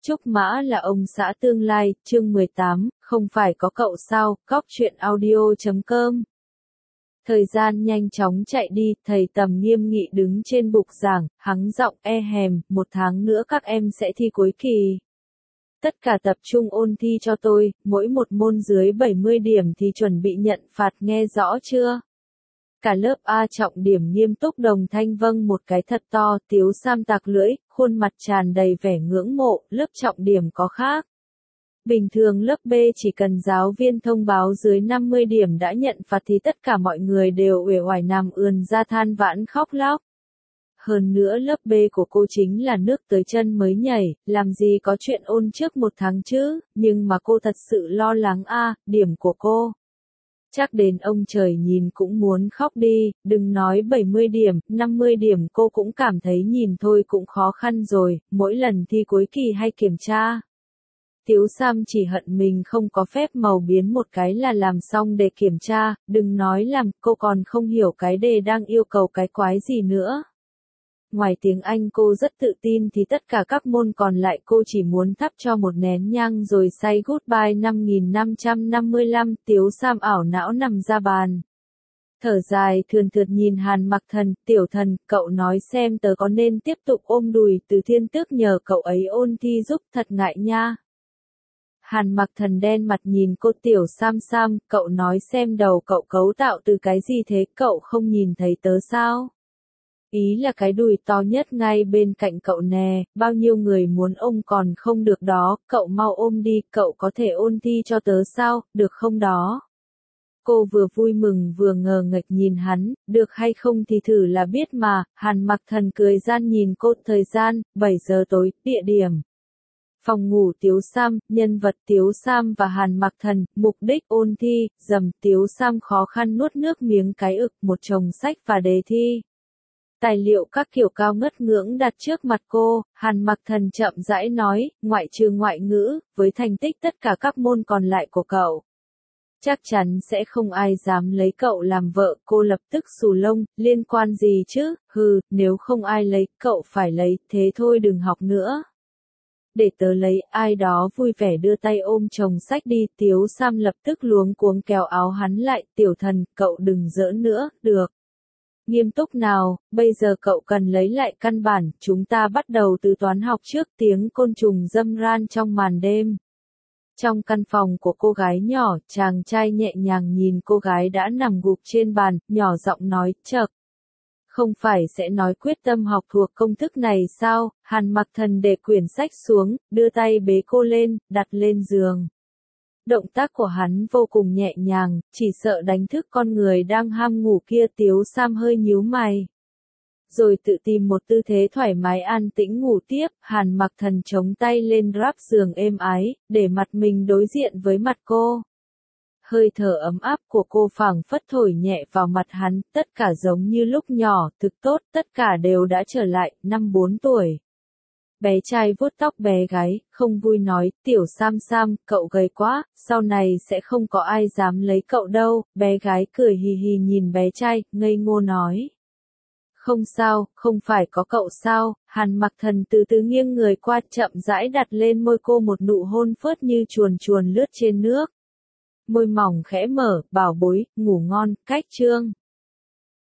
Trúc Mã là ông xã tương lai, chương 18, không phải có cậu sao, cóc truyện audio.com. Thời gian nhanh chóng chạy đi, thầy Tầm nghiêm nghị đứng trên bục giảng, hắng giọng hèm, 1 tháng nữa các em sẽ thi cuối kỳ. Tất cả tập trung ôn thi cho tôi, mỗi một môn dưới 70 điểm thì chuẩn bị nhận phạt, nghe rõ chưa? Cả lớp A Trọng Điểm nghiêm túc đồng thanh vâng một cái thật to. Tiếu Sam tạc lưỡi, khuôn mặt tràn đầy vẻ ngưỡng mộ. Lớp Trọng Điểm có khác. Bình thường lớp B chỉ cần giáo viên thông báo dưới 50 điểm đã nhận phạt thì tất cả mọi người đều uể oải nằm ườn ra than vãn khóc lóc. Hơn nữa lớp B của cô chính là nước tới chân mới nhảy, làm gì có chuyện ôn trước 1 tháng chứ, nhưng mà cô thật sự lo lắng điểm của cô. Chắc đến ông trời nhìn cũng muốn khóc đi, đừng nói 70 điểm, 50 điểm cô cũng cảm thấy nhìn thôi cũng khó khăn rồi, mỗi lần thi cuối kỳ hay kiểm tra. Tiếu Sam chỉ hận mình không có phép màu biến một cái là làm xong đề kiểm tra, đừng nói làm, cô còn không hiểu cái đề đang yêu cầu cái quái gì nữa. Ngoài tiếng Anh cô rất tự tin thì tất cả các môn còn lại cô chỉ muốn thắp cho một nén nhang rồi say goodbye 5555. Tiếu Sam ảo não nằm ra bàn. Thở dài thườn thượt nhìn Hàn Mặc Thần, tiểu thần, cậu nói xem tớ có nên tiếp tục ôm đùi Từ Thiên Tước nhờ cậu ấy ôn thi giúp, thật ngại nha. Hàn Mặc Thần đen mặt nhìn cô, tiểu Sam, cậu nói xem đầu cậu cấu tạo từ cái gì thế, cậu không nhìn thấy tớ sao? Ý là cái đùi to nhất ngay bên cạnh cậu nè, bao nhiêu người muốn ôm còn không được đó, cậu mau ôm đi, cậu có thể ôn thi cho tớ sao, được không đó? Cô vừa vui mừng vừa ngờ nghệch nhìn hắn, được hay không thì thử là biết mà. Hàn Mặc Thần cười gian nhìn cô, thời gian, 7 giờ tối, địa điểm. Phòng ngủ Tiếu Sam, nhân vật Tiếu Sam và Hàn Mặc Thần, mục đích ôn thi, Tiếu Sam khó khăn nuốt nước miếng cái ực, một chồng sách và đề thi. Tài liệu các kiểu cao ngất ngưỡng đặt trước mặt cô, Hàn Mặc Thần chậm rãi nói, ngoại trừ ngoại ngữ, với thành tích tất cả các môn còn lại của cậu. Chắc chắn sẽ không ai dám lấy cậu làm vợ, cô lập tức xù lông, liên quan gì chứ, nếu không ai lấy, cậu phải lấy, thế thôi đừng học nữa. Để tớ lấy, ai đó vui vẻ đưa tay ôm chồng sách đi, Tiếu Sam lập tức luống cuống kéo áo hắn lại, tiểu thần, cậu đừng giỡn nữa, được. Nghiêm túc nào, bây giờ cậu cần lấy lại căn bản, chúng ta bắt đầu từ toán học trước. Tiếng côn trùng râm ran trong màn đêm. Trong căn phòng của cô gái nhỏ, chàng trai nhẹ nhàng nhìn cô gái đã nằm gục trên bàn, nhỏ giọng nói, chậc. Không phải sẽ nói quyết tâm học thuộc công thức này sao? Hàn Mặc Thần để quyển sách xuống, đưa tay bế cô lên, đặt lên giường. Động tác của hắn vô cùng nhẹ nhàng, chỉ sợ đánh thức con người đang ham ngủ kia. Tiếu Sam hơi nhíu mày. Rồi tự tìm một tư thế thoải mái an tĩnh ngủ tiếp. Hàn Mặc Thần chống tay lên ráp giường êm ái, để mặt mình đối diện với mặt cô. Hơi thở ấm áp của cô phảng phất thổi nhẹ vào mặt hắn, tất cả giống như lúc nhỏ, thực tốt, tất cả đều đã trở lại, năm 4 tuổi. Bé trai vuốt tóc bé gái, không vui nói, tiểu Sam, cậu gầy quá, sau này sẽ không có ai dám lấy cậu đâu. Bé gái cười hì hì nhìn bé trai, ngây ngô nói. Không sao, không phải có cậu sao? Hàn Mặc Thần từ từ nghiêng người qua, chậm rãi đặt lên môi cô một nụ hôn phớt như chuồn chuồn lướt trên nước. Môi mỏng khẽ mở, bảo bối, ngủ ngon, cách chương.